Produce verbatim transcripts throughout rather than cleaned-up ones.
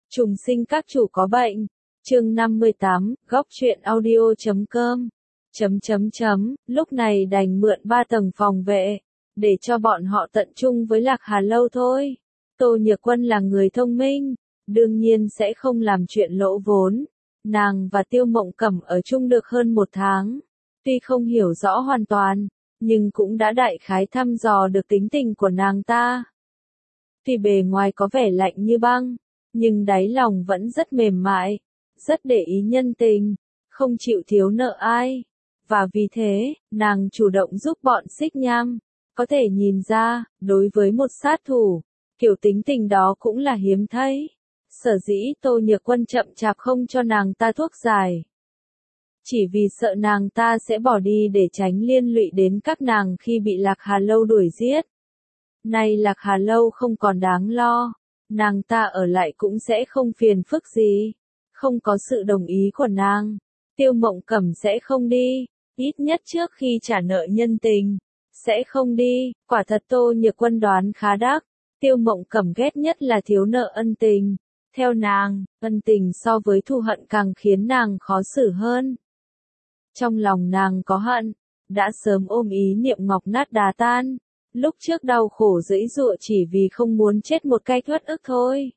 Trùng sinh các chủ có bệnh. Chương năm mươi tám, góc truyện audio chấm com. Chấm chấm chấm, lúc này đành mượn ba tầng phòng vệ, để cho bọn họ tận chung với Lạc Hà Lâu thôi. Tô Nhược Quân là người thông minh, đương nhiên sẽ không làm chuyện lỗ vốn. Nàng và Tiêu Mộng Cẩm ở chung được hơn một tháng. Tuy không hiểu rõ hoàn toàn, nhưng cũng đã đại khái thăm dò được tính tình của nàng ta. Tuy bề ngoài có vẻ lạnh như băng, nhưng đáy lòng vẫn rất mềm mại, rất để ý nhân tình, không chịu thiếu nợ ai. Và vì thế, nàng chủ động giúp bọn Xích Nham. Có thể nhìn ra, đối với một sát thủ, kiểu tính tình đó cũng là hiếm thấy. Sở dĩ Tô Nhược Quân chậm chạp không cho nàng ta thuốc giải. Chỉ vì sợ nàng ta sẽ bỏ đi để tránh liên lụy đến các nàng khi bị Lạc Hà Lâu đuổi giết. Nay Lạc Hà Lâu không còn đáng lo, nàng ta ở lại cũng sẽ không phiền phức gì. Không có sự đồng ý của nàng, Tiêu Mộng Cẩm sẽ không đi, ít nhất trước khi trả nợ nhân tình, sẽ không đi. Quả thật Tô Nhược Quân đoán khá đắc, Tiêu Mộng Cẩm ghét nhất là thiếu nợ ân tình. Theo nàng, ân tình so với thù hận càng khiến nàng khó xử hơn. Trong lòng nàng có hận, đã sớm ôm ý niệm ngọc nát đá tan. Lúc trước đau khổ dẫy dụa chỉ vì không muốn chết một cách uất ức thôi.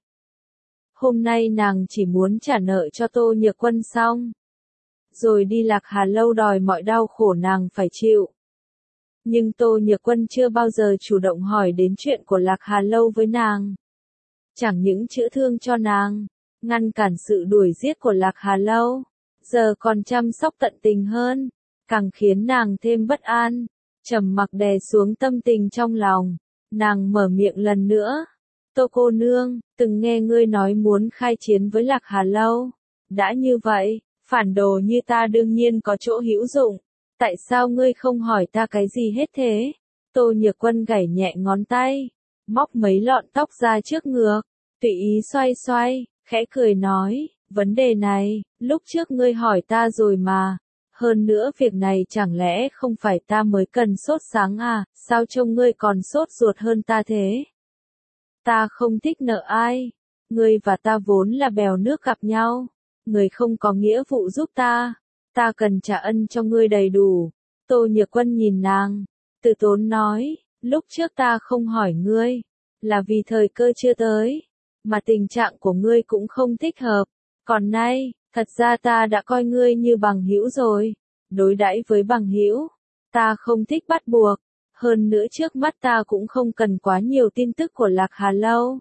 Hôm nay nàng chỉ muốn trả nợ cho Tô Nhược Quân xong, rồi đi Lạc Hà Lâu đòi mọi đau khổ nàng phải chịu. Nhưng Tô Nhược Quân chưa bao giờ chủ động hỏi đến chuyện của Lạc Hà Lâu với nàng. Chẳng những chữa thương cho nàng, ngăn cản sự đuổi giết của Lạc Hà Lâu, giờ còn chăm sóc tận tình hơn, càng khiến nàng thêm bất an. Trầm mặc đè xuống tâm tình trong lòng, nàng mở miệng lần nữa. Tô cô nương, từng nghe ngươi nói muốn khai chiến với Lạc Hà Lâu. Đã như vậy, phản đồ như ta đương nhiên có chỗ hữu dụng. Tại sao ngươi không hỏi ta cái gì hết thế? Tô Nhược Quân gảy nhẹ ngón tay, móc mấy lọn tóc ra trước ngực, tùy ý xoay xoay, khẽ cười nói, vấn đề này, lúc trước ngươi hỏi ta rồi mà. Hơn nữa việc này chẳng lẽ không phải ta mới cần sốt sáng à, sao trông ngươi còn sốt ruột hơn ta thế? Ta không thích nợ ai, ngươi và ta vốn là bèo nước gặp nhau, ngươi không có nghĩa vụ giúp ta, ta cần trả ân cho ngươi đầy đủ. Tô Nhược Quân nhìn nàng, từ tốn nói, lúc trước ta không hỏi ngươi, là vì thời cơ chưa tới, mà tình trạng của ngươi cũng không thích hợp, còn nay, thật ra ta đã coi ngươi như bằng hữu rồi. Đối đãi với bằng hữu, ta không thích bắt buộc, hơn nữa trước mắt ta cũng không cần quá nhiều tin tức của Lạc Hà Lâu.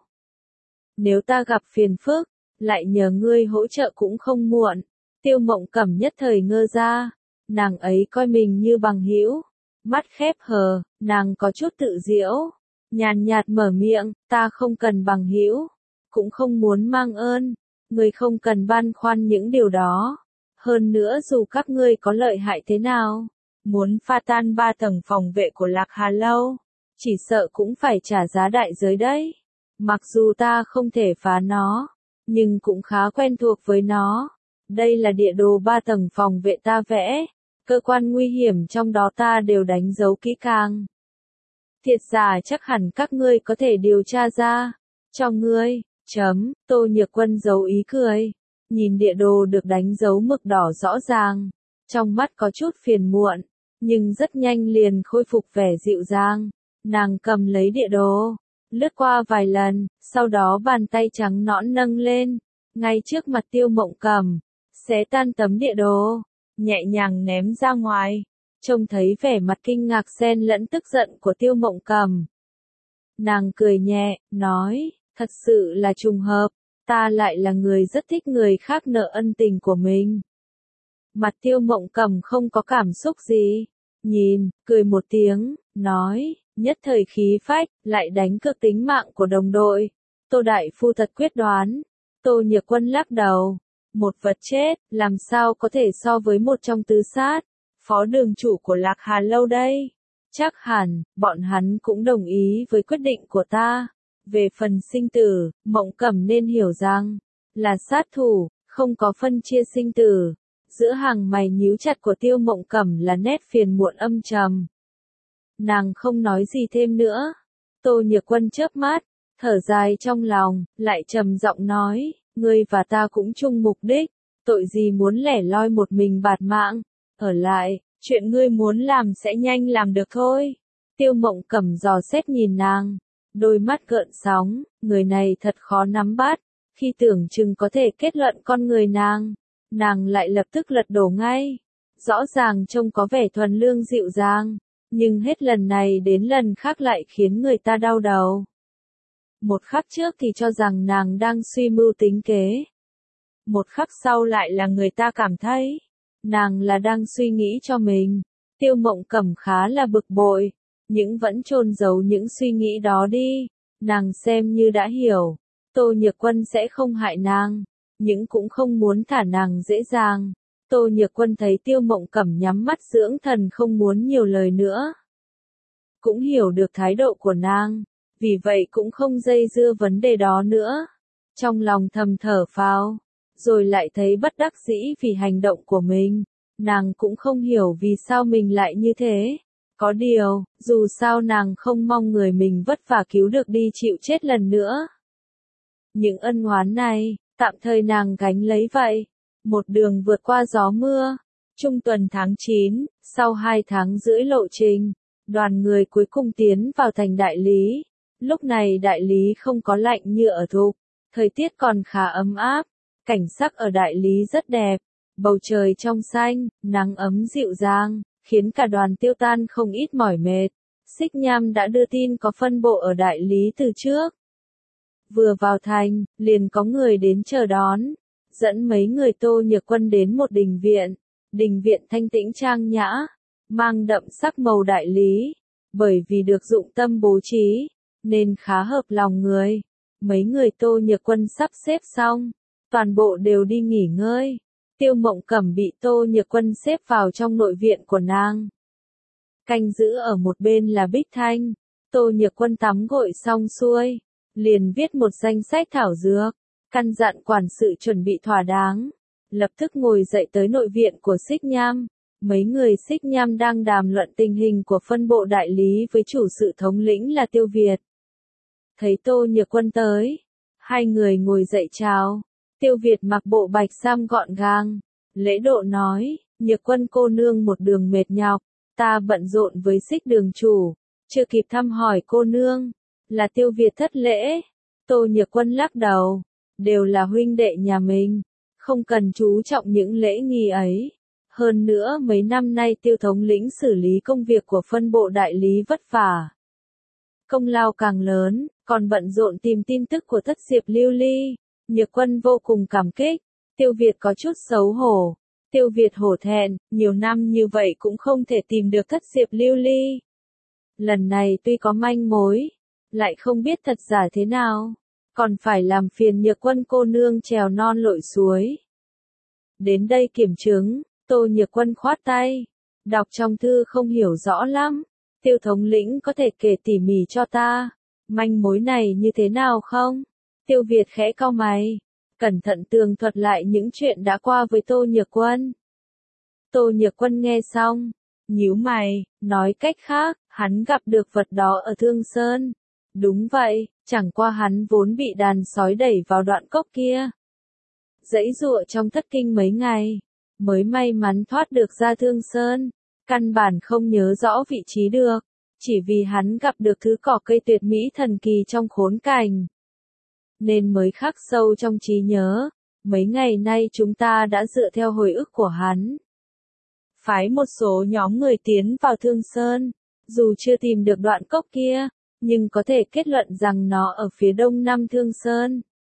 Nếu ta gặp phiền phức, lại nhờ ngươi hỗ trợ cũng không muộn. Tiêu Mộng Cẩm nhất thời ngơ ra, nàng ấy coi mình như bằng hữu, mắt khép hờ, nàng có chút tự giễu, nhàn nhạt mở miệng, ta không cần bằng hữu, cũng không muốn mang ơn, ngươi không cần băn khoăn những điều đó. Hơn nữa dù các ngươi có lợi hại thế nào, muốn pha tan ba tầng phòng vệ của Lạc Hà Lâu, chỉ sợ cũng phải trả giá đại giới đấy. Mặc dù ta không thể phá nó, nhưng cũng khá quen thuộc với nó. Đây là địa đồ ba tầng phòng vệ ta vẽ, cơ quan nguy hiểm trong đó ta đều đánh dấu kỹ càng. Thiệt giả chắc hẳn các ngươi có thể điều tra ra. Cho ngươi, chấm, Tô Nhược Quân giấu ý cười. Nhìn địa đồ được đánh dấu mực đỏ rõ ràng, trong mắt có chút phiền muộn, nhưng rất nhanh liền khôi phục vẻ dịu dàng. Nàng cầm lấy địa đồ, lướt qua vài lần, sau đó bàn tay trắng nõn nâng lên, ngay trước mặt Tiêu Mộng Cẩm, xé tan tấm địa đồ, nhẹ nhàng ném ra ngoài. Trông thấy vẻ mặt kinh ngạc xen lẫn tức giận của Tiêu Mộng Cẩm, nàng cười nhẹ, nói, thật sự là trùng hợp. Ta lại là người rất thích người khác nợ ân tình của mình. Mặt Tiêu Mộng Cẩm không có cảm xúc gì, nhìn, cười một tiếng, nói, nhất thời khí phách, lại đánh cược tính mạng của đồng đội. Tô đại phu thật quyết đoán. Tô Nhược Quân lắc đầu, một vật chết, làm sao có thể so với một trong tứ sát, phó đường chủ của Lạc Hà Lâu đây. Chắc hẳn, bọn hắn cũng đồng ý với quyết định của ta. Về phần sinh tử, Mộng Cẩm nên hiểu rằng, là sát thủ, không có phân chia sinh tử. Giữa hàng mày nhíu chặt của Tiêu Mộng Cẩm là nét phiền muộn âm trầm. Nàng không nói gì thêm nữa. Tô Nhược Quân chớp mắt, thở dài trong lòng, lại trầm giọng nói, ngươi và ta cũng chung mục đích, tội gì muốn lẻ loi một mình bạt mạng, ở lại, chuyện ngươi muốn làm sẽ nhanh làm được thôi. Tiêu Mộng Cẩm dò xét nhìn nàng, đôi mắt gợn sóng, người này thật khó nắm bắt, khi tưởng chừng có thể kết luận con người nàng, nàng lại lập tức lật đổ ngay. Rõ ràng trông có vẻ thuần lương dịu dàng, nhưng hết lần này đến lần khác lại khiến người ta đau đầu. Một khắc trước thì cho rằng nàng đang suy mưu tính kế. Một khắc sau lại là người ta cảm thấy, nàng là đang suy nghĩ cho mình. Tiêu Mộng Cẩm khá là bực bội, nhưng vẫn chôn giấu những suy nghĩ đó đi. Nàng xem như đã hiểu, Tô Nhược Quân sẽ không hại nàng, nhưng cũng không muốn thả nàng dễ dàng. Tô Nhược Quân thấy Tiêu Mộng Cẩm nhắm mắt dưỡng thần không muốn nhiều lời nữa. Cũng hiểu được thái độ của nàng, vì vậy cũng không dây dưa vấn đề đó nữa. Trong lòng thầm thở phào, rồi lại thấy bất đắc dĩ vì hành động của mình. Nàng cũng không hiểu vì sao mình lại như thế. Có điều, dù sao nàng không mong người mình vất vả cứu được đi chịu chết lần nữa. Những ân oán này, tạm thời nàng gánh lấy vậy. Một đường vượt qua gió mưa. Trung tuần tháng chín, sau hai tháng rưỡi lộ trình, đoàn người cuối cùng tiến vào thành Đại Lý. Lúc này Đại Lý không có lạnh như ở Thục, thời tiết còn khá ấm áp, cảnh sắc ở Đại Lý rất đẹp, bầu trời trong xanh, nắng ấm dịu dàng, khiến cả đoàn tiêu tan không ít mỏi mệt. Xích Nham đã đưa tin có phân bộ ở Đại Lý từ trước. Vừa vào thành, liền có người đến chờ đón, dẫn mấy người Tô Nhược Quân đến một đình viện. Đình viện thanh tĩnh trang nhã, mang đậm sắc màu Đại Lý, bởi vì được dụng tâm bố trí, nên khá hợp lòng người. Mấy người Tô Nhược Quân sắp xếp xong, toàn bộ đều đi nghỉ ngơi. Tiêu Mộng Cẩm bị Tô Nhược Quân xếp vào trong nội viện của nàng. Canh giữ ở một bên là Bích Thanh. Tô Nhược Quân tắm gội xong xuôi, liền viết một danh sách thảo dược, căn dặn quản sự chuẩn bị thỏa đáng. Lập tức ngồi dậy tới nội viện của Xích Nham. Mấy người Xích Nham đang đàm luận tình hình của phân bộ Đại Lý với chủ sự thống lĩnh là Tiêu Việt. Thấy Tô Nhược Quân tới, hai người ngồi dậy chào. Tiêu Việt mặc bộ bạch sam gọn gàng, lễ độ nói, Nhược Quân cô nương một đường mệt nhọc, ta bận rộn với Xích đường chủ, chưa kịp thăm hỏi cô nương, là Tiêu Việt thất lễ. Tô Nhược Quân lắc đầu, đều là huynh đệ nhà mình, không cần chú trọng những lễ nghi ấy. Hơn nữa mấy năm nay Tiêu thống lĩnh xử lý công việc của phân bộ Đại Lý vất vả. Công lao càng lớn, còn bận rộn tìm tin tức của thất diệp lưu ly. Nhược Quân vô cùng cảm kích. Tiêu Việt có chút xấu hổ. Tiêu Việt hổ thẹn, nhiều năm như vậy cũng không thể tìm được thất diệp lưu ly. Lần này tuy có manh mối, lại không biết thật giả thế nào, còn phải làm phiền Nhược Quân cô nương trèo non lội suối. Đến đây kiểm chứng, Tô Nhược Quân khoát tay, đọc trong thư không hiểu rõ lắm. Tiêu thống lĩnh có thể kể tỉ mỉ cho ta, manh mối này như thế nào không? Tiêu Việt khẽ cau mày, cẩn thận tường thuật lại những chuyện đã qua với Tô Nhược Quân. Tô Nhược Quân nghe xong, nhíu mày, nói cách khác, hắn gặp được vật đó ở Thương Sơn. Đúng vậy, chẳng qua hắn vốn bị đàn sói đẩy vào đoạn cốc kia. Giãy giụa trong thất kinh mấy ngày, mới may mắn thoát được ra Thương Sơn. Căn bản không nhớ rõ vị trí được, chỉ vì hắn gặp được thứ cỏ cây tuyệt mỹ thần kỳ trong khốn cảnh, nên mới khắc sâu trong trí nhớ. Mấy ngày nay chúng ta đã dựa theo hồi ức của hắn, phái một số nhóm người tiến vào Thương Sơn. Dù chưa tìm được đoạn cốc kia, nhưng có thể kết luận rằng nó ở phía đông nam Thương Sơn,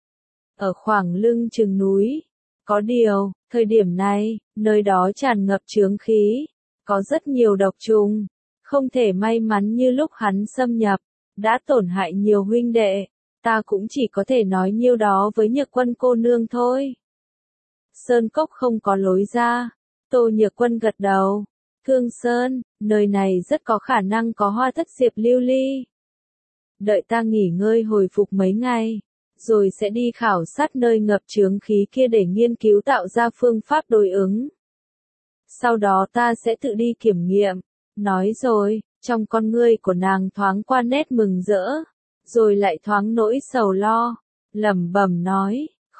ở khoảng lưng chừng núi. Có điều, thời điểm này, nơi đó tràn ngập chướng khí, có rất nhiều độc trùng, không thể may mắn như lúc hắn xâm nhập, đã tổn hại nhiều huynh đệ. Ta cũng chỉ có thể nói nhiêu đó với Nhược Quân cô nương thôi. Sơn cốc không có lối ra. Tô Nhược Quân gật đầu. Thương Sơn, nơi này rất có khả năng có hoa thất diệp lưu ly. Đợi ta nghỉ ngơi hồi phục mấy ngày, rồi sẽ đi khảo sát nơi ngập chướng khí kia để nghiên cứu tạo ra phương pháp đối ứng. Sau đó ta sẽ tự đi kiểm nghiệm. Nói rồi, trong con ngươi của nàng thoáng qua nét mừng rỡ, rồi lại thoáng nỗi sầu lo, lẩm bẩm nói, khó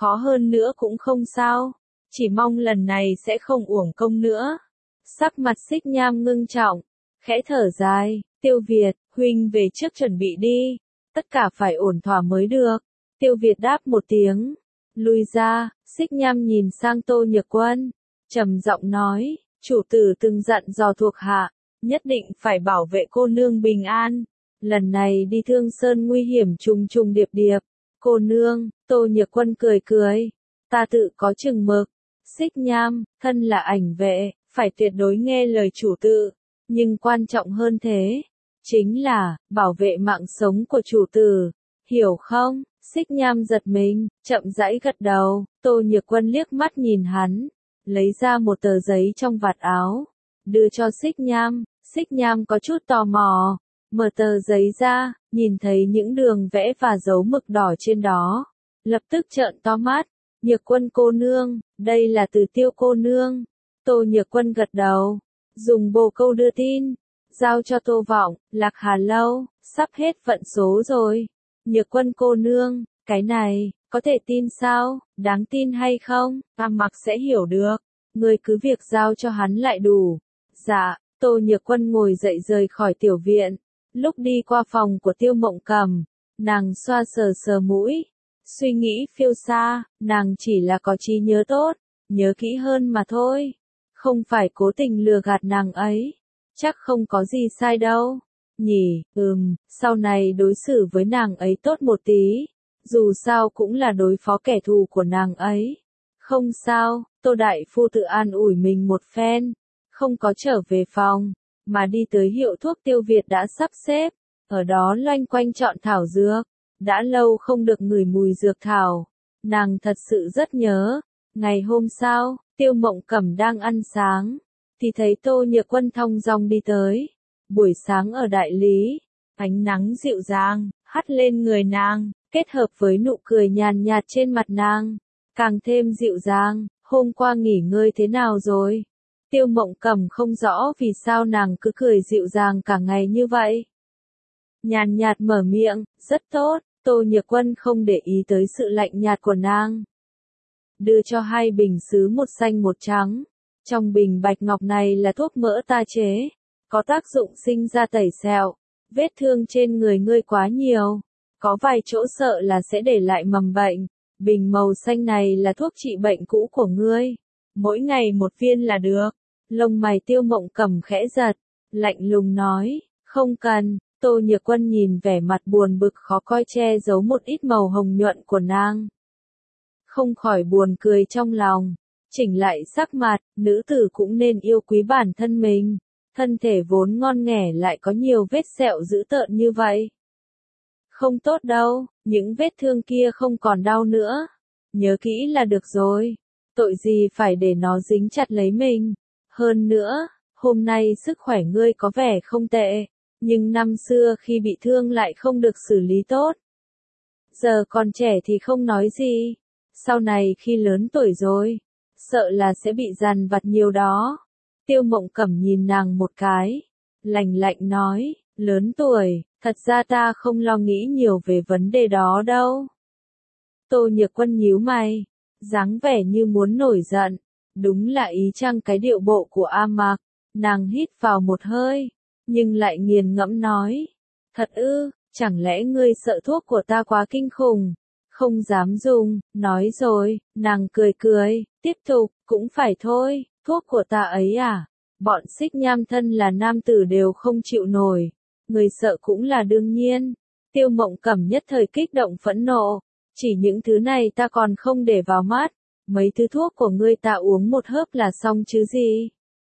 khó hơn nữa cũng không sao. Chỉ mong lần này sẽ không uổng công nữa. Sắc mặt Xích Nham ngưng trọng, khẽ thở dài, Tiêu Việt, huynh về trước chuẩn bị đi. Tất cả phải ổn thỏa mới được. Tiêu Việt đáp một tiếng, lui ra. Xích Nham nhìn sang Tô Nhược Quân, trầm giọng nói, chủ tử từng dặn dò thuộc hạ, nhất định phải bảo vệ cô nương bình an. Lần này đi Thương Sơn nguy hiểm trùng trùng điệp điệp. Cô nương, Tô Nhược Quân cười cười, ta tự có chừng mực. Xích Nham, thân là ảnh vệ, phải tuyệt đối nghe lời chủ tử. Nhưng quan trọng hơn thế, chính là, bảo vệ mạng sống của chủ tử. Hiểu không? Xích Nham giật mình, chậm rãi gật đầu. Tô Nhược Quân liếc mắt nhìn hắn, lấy ra một tờ giấy trong vạt áo, đưa cho Xích Nham. Xích Nham có chút tò mò, mở tờ giấy ra, nhìn thấy những đường vẽ và dấu mực đỏ trên đó, lập tức trợn to mắt. Nhược Quân cô nương, đây là từ Tiêu cô nương. Tô Nhược Quân gật đầu, dùng bồ câu đưa tin, giao cho Tô Vọng. Lạc Hà lâu, sắp hết vận số rồi. Nhược Quân cô nương, cái này, có thể tin sao? Đáng tin hay không? Ta mặc sẽ hiểu được. Người cứ việc giao cho hắn lại đủ. Dạ. Tô Nhược Quân ngồi dậy rời khỏi tiểu viện. Lúc đi qua phòng của Tiêu Mộng Cầm, nàng xoa sờ sờ mũi, suy nghĩ phiêu xa. Nàng chỉ là có trí nhớ tốt, nhớ kỹ hơn mà thôi. Không phải cố tình lừa gạt nàng ấy. Chắc không có gì sai đâu. Nhỉ, ừm, sau này đối xử với nàng ấy tốt một tí. Dù sao cũng là đối phó kẻ thù của nàng ấy. Không sao, Tô Đại Phu tự an ủi mình một phen. Không có trở về phòng, mà đi tới hiệu thuốc Tiêu Việt đã sắp xếp. Ở đó loanh quanh chọn thảo dược. Đã lâu không được ngửi mùi dược thảo. Nàng thật sự rất nhớ. Ngày hôm sau, Tiêu Mộng Cẩm đang ăn sáng, thì thấy Tô Nhược Quân thong dong đi tới. Buổi sáng ở đại lý, ánh nắng dịu dàng, hắt lên người nàng, kết hợp với nụ cười nhàn nhạt trên mặt nàng, càng thêm dịu dàng. Hôm qua nghỉ ngơi thế nào rồi? Tiêu Mộng Cẩm không rõ vì sao nàng cứ cười dịu dàng cả ngày như vậy. Nhàn nhạt mở miệng, rất tốt. Tô Nhược Quân không để ý tới sự lạnh nhạt của nàng. Đưa cho hai bình sứ một xanh một trắng. Trong bình bạch ngọc này là thuốc mỡ ta chế, có tác dụng sinh ra tẩy sẹo. Vết thương trên người ngươi quá nhiều, có vài chỗ sợ là sẽ để lại mầm bệnh. Bình màu xanh này là thuốc trị bệnh cũ của ngươi. Mỗi ngày một viên là được. Lông mày Tiêu Mộng Cẩm khẽ giật, lạnh lùng nói, không cần. Tô Nhược Quân nhìn vẻ mặt buồn bực khó coi che giấu một ít màu hồng nhuận của nàng, không khỏi buồn cười trong lòng. Chỉnh lại sắc mặt, nữ tử cũng nên yêu quý bản thân mình. Thân thể vốn ngon nghẻ lại có nhiều vết sẹo dữ tợn như vậy. Không tốt đâu, những vết thương kia không còn đau nữa. Nhớ kỹ là được rồi. Tội gì phải để nó dính chặt lấy mình. Hơn nữa, hôm nay sức khỏe ngươi có vẻ không tệ. Nhưng năm xưa khi bị thương lại không được xử lý tốt. Giờ còn trẻ thì không nói gì. Sau này khi lớn tuổi rồi, sợ là sẽ bị dằn vặt nhiều đó. Tiêu Mộng Cẩm nhìn nàng một cái, lạnh lạnh nói, lớn tuổi, thật ra ta không lo nghĩ nhiều về vấn đề đó đâu. Tô Nhược Quân nhíu mày, dáng vẻ như muốn nổi giận. Đúng là ý chăng cái điệu bộ của A Mạc. Nàng hít vào một hơi, nhưng lại nghiền ngẫm nói, thật ư, chẳng lẽ ngươi sợ thuốc của ta quá kinh khủng, không dám dùng. Nói rồi, nàng cười cười, tiếp tục, cũng phải thôi, thuốc của ta ấy à, bọn Xích Nham thân là nam tử đều không chịu nổi, người sợ cũng là đương nhiên. Tiêu Mộng Cẩm nhất thời kích động phẫn nộ, chỉ những thứ này ta còn không để vào mắt, mấy thứ thuốc của ngươi ta uống một hớp là xong chứ gì.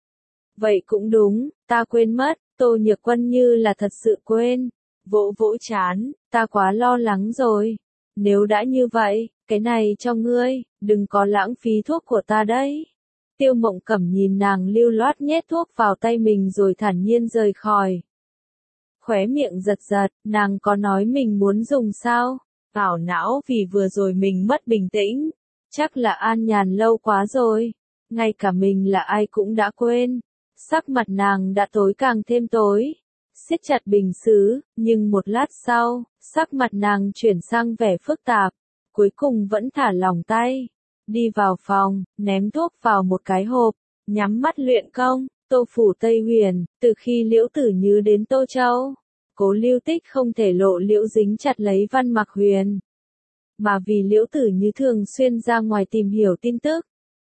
Vậy cũng đúng, ta quên mất. Tô Nhược Quân như là thật sự quên, vỗ vỗ chán, ta quá lo lắng rồi. Nếu đã như vậy, cái này cho ngươi, đừng có lãng phí thuốc của ta đấy. Tiêu Mộng Cẩm nhìn nàng lưu loát nhét thuốc vào tay mình rồi thản nhiên rời khỏi. Khóe miệng giật giật, nàng có nói mình muốn dùng sao? Ảo não vì vừa rồi mình mất bình tĩnh. Chắc là an nhàn lâu quá rồi. Ngay cả mình là ai cũng đã quên. Sắc mặt nàng đã tối càng thêm tối. Siết chặt bình sứ, nhưng một lát sau, sắc mặt nàng chuyển sang vẻ phức tạp. cuối cùng vẫn thả lỏng tay. Đi vào phòng, ném thuốc vào một cái hộp, nhắm mắt luyện công. Tô Phủ Tây Huyền, từ khi Liễu Tử Như đến Tô Châu, Cố Lưu Tích không thể lộ liễu dính chặt lấy Văn Mặc Huyền. Mà vì Liễu Tử Như thường xuyên ra ngoài tìm hiểu tin tức,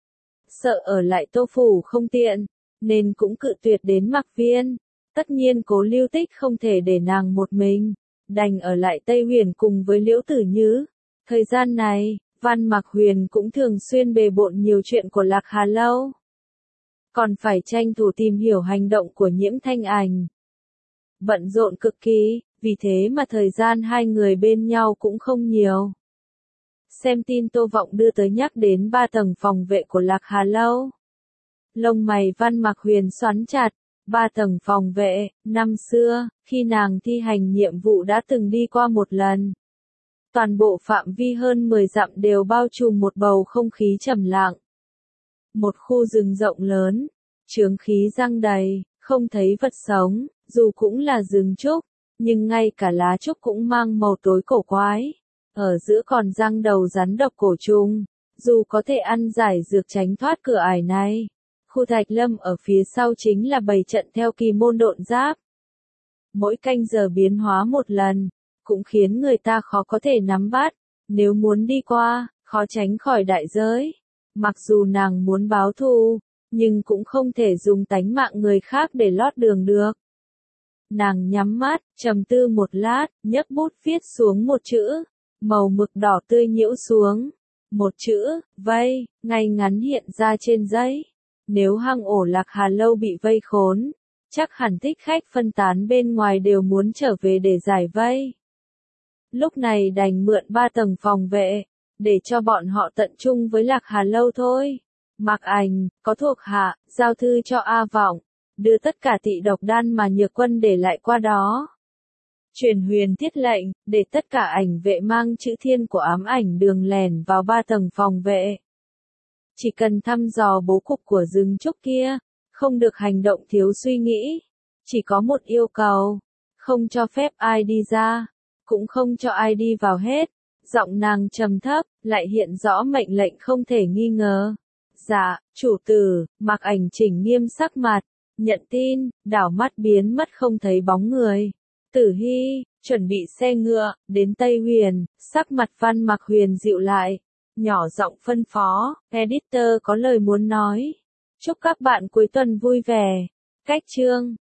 sợ ở lại Tô Phủ không tiện, nên cũng cự tuyệt đến Mặc Viên. Tất nhiên Cố Lưu Tích không thể để nàng một mình, đành ở lại Tây Huyền cùng với Liễu Tử Như. Thời gian này, Văn Mặc Huyền cũng thường xuyên bề bộn nhiều chuyện của Lạc Hà Lâu, còn phải tranh thủ tìm hiểu hành động của Nhiễm Thanh Ảnh. Bận rộn cực kỳ, vì thế mà thời gian hai người bên nhau cũng không nhiều. Xem tin Tô Vọng đưa tới nhắc đến ba tầng phòng vệ của Lạc Hà Lâu. Lông mày Văn Mặc Huyền xoắn chặt, ba tầng phòng vệ, năm xưa, khi nàng thi hành nhiệm vụ đã từng đi qua một lần. Toàn bộ phạm vi hơn mười dặm đều bao trùm một bầu không khí trầm lặng. Một khu rừng rộng lớn, chướng khí giăng đầy, không thấy vật sống, dù cũng là rừng trúc, nhưng ngay cả lá trúc cũng mang màu tối cổ quái. Ở giữa còn răng đầu rắn độc cổ trùng, dù có thể ăn giải dược tránh thoát cửa ải này. Khu Thạch Lâm ở phía sau chính là bày trận theo kỳ môn độn giáp. Mỗi canh giờ biến hóa một lần, cũng khiến người ta khó có thể nắm bắt, nếu muốn đi qua, khó tránh khỏi đại giới. Mặc dù nàng muốn báo thù, nhưng cũng không thể dùng tánh mạng người khác để lót đường được. Nàng nhắm mắt, trầm tư một lát, nhấc bút viết xuống một chữ, màu mực đỏ tươi nhiễu xuống. Một chữ, vây, ngay ngắn hiện ra trên giấy. Nếu hang ổ Lạc Hà Lâu bị vây khốn, chắc hẳn thích khách phân tán bên ngoài đều muốn trở về để giải vây. Lúc này đành mượn ba tầng phòng vệ, để cho bọn họ tận chung với Lạc Hà Lâu thôi. Mặc Ảnh, có thuộc hạ, giao thư cho A Vọng, đưa tất cả tị độc đan mà Nhược Quân để lại qua đó. Truyền huyền thiết lệnh, để tất cả ảnh vệ mang chữ thiên của ám ảnh đường lẻn vào ba tầng phòng vệ. Chỉ cần thăm dò bố cục của rừng trúc kia, không được hành động thiếu suy nghĩ. Chỉ có một yêu cầu, không cho phép ai đi ra, cũng không cho ai đi vào hết. Giọng nàng trầm thấp, lại hiện rõ mệnh lệnh không thể nghi ngờ. Dạ, chủ tử. Mặc Ảnh chỉnh nghiêm sắc mặt, nhận tin, đảo mắt biến mất không thấy bóng người. Tử Hy, chuẩn bị xe ngựa, đến Tây Huyền. Sắc mặt Văn Mặc Huyền dịu lại, nhỏ giọng phân phó, editor có lời muốn nói. Chúc các bạn cuối tuần vui vẻ. Cách chương